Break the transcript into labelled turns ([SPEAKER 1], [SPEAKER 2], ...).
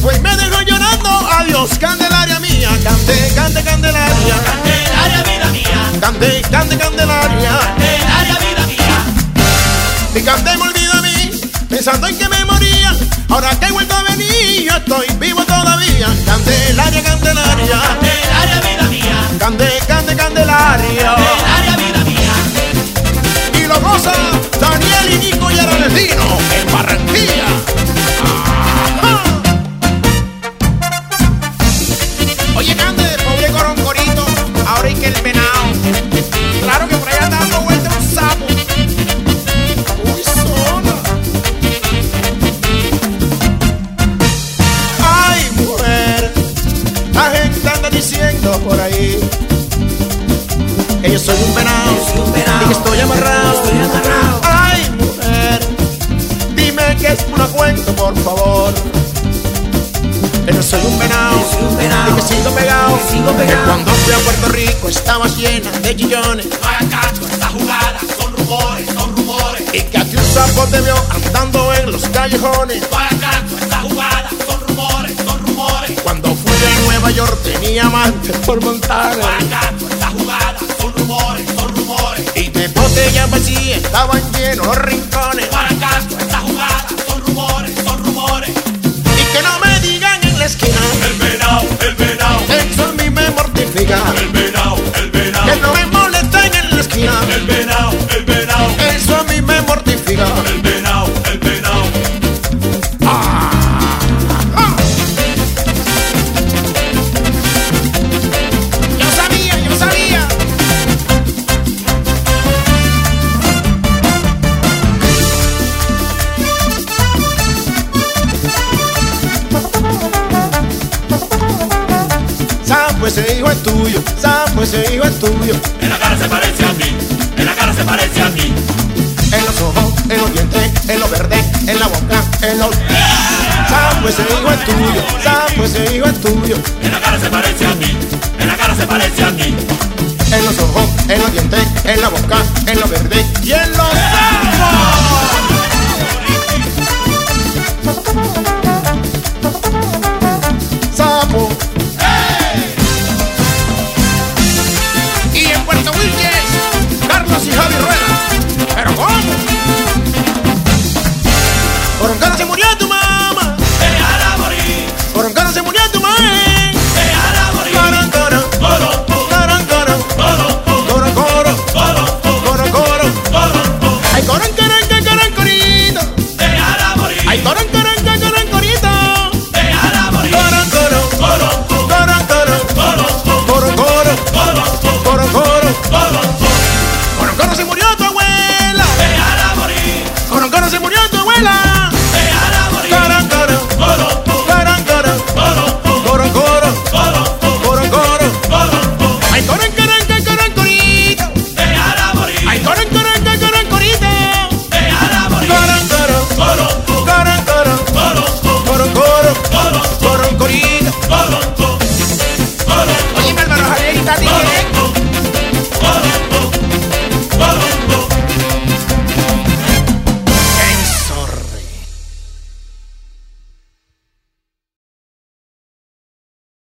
[SPEAKER 1] fue y me dejó llorando. Adiós, Candelaria mía. Cante, cante, Candelaria.
[SPEAKER 2] Candelaria, vida mía.
[SPEAKER 1] Cante, cante, Candelaria.
[SPEAKER 2] Candelaria, vida mía.
[SPEAKER 1] Mi Cande me olvidó a mí, pensando en que me moría. Ahora que he vuelto a venir, yo estoy vivo todavía. Candelaria, Candelaria.
[SPEAKER 2] Candelaria, vida mía.
[SPEAKER 1] Cande, cante, Candelaria.
[SPEAKER 2] Candelaria, vida mía.
[SPEAKER 1] Y lo goza Daniel y Nico y Araldino en Barranquilla. ¡Ajá! Oye, Cande, pobre coroncorito, ahora hay que el venado. Claro que por ahí anda dando vuelta un sapo. Uy, sola. Ay, mujer, la gente anda diciendo por ahí que yo soy un venado, y que estoy amarrado. Ay, mujer, dime que es puro cuento, por favor. Que no soy un venado, y que sigo pegado. Que cuando fui a Puerto Rico estaba llena de chillones.
[SPEAKER 2] No hagas caso a esta jugada, son rumores, son rumores.
[SPEAKER 1] Y que aquí un sapo te vio andando en los callejones.
[SPEAKER 2] No hagas caso a esta jugada, son rumores, son rumores.
[SPEAKER 1] Cuando fui a Nueva York tenía amantes por montanes.
[SPEAKER 2] No hagas caso a esta jugada, son rumores, son rumores.
[SPEAKER 1] Y de botellas vacías estaban llenos los rincones.
[SPEAKER 2] No hagas caso a esta jugada, son rumores, son rumores.
[SPEAKER 1] Y que no me digan en la esquina,
[SPEAKER 2] El venado, el venado.
[SPEAKER 1] eso a mí me mortifica.
[SPEAKER 2] El venado, el venado.
[SPEAKER 1] Que no me molesten en la esquina,
[SPEAKER 2] El venado, el venado.
[SPEAKER 1] eso a mí me mortifica.
[SPEAKER 2] El venado, el venado.
[SPEAKER 1] Yo sabía, yo sabía. Sapo, ese hijo es tuyo, sapo, ese hijo es tuyo.
[SPEAKER 2] En la cara se parece a mí, en la cara se parece a mí.
[SPEAKER 1] En los ojos, en los dientes, en lo verde, en la boca, en los... Sapo, ese hijo es tuyo, sapo, ese hijo es tuyo.
[SPEAKER 2] En la cara se parece a mí, en la cara se parece a mí.
[SPEAKER 1] En los ojos, en los dientes, en la boca, en lo verde y en los sapos. Sapo. Y en Puerto Wilches, Carlos y Javi Rueda. ¿Pero cómo? Por un cara se murió tu madre.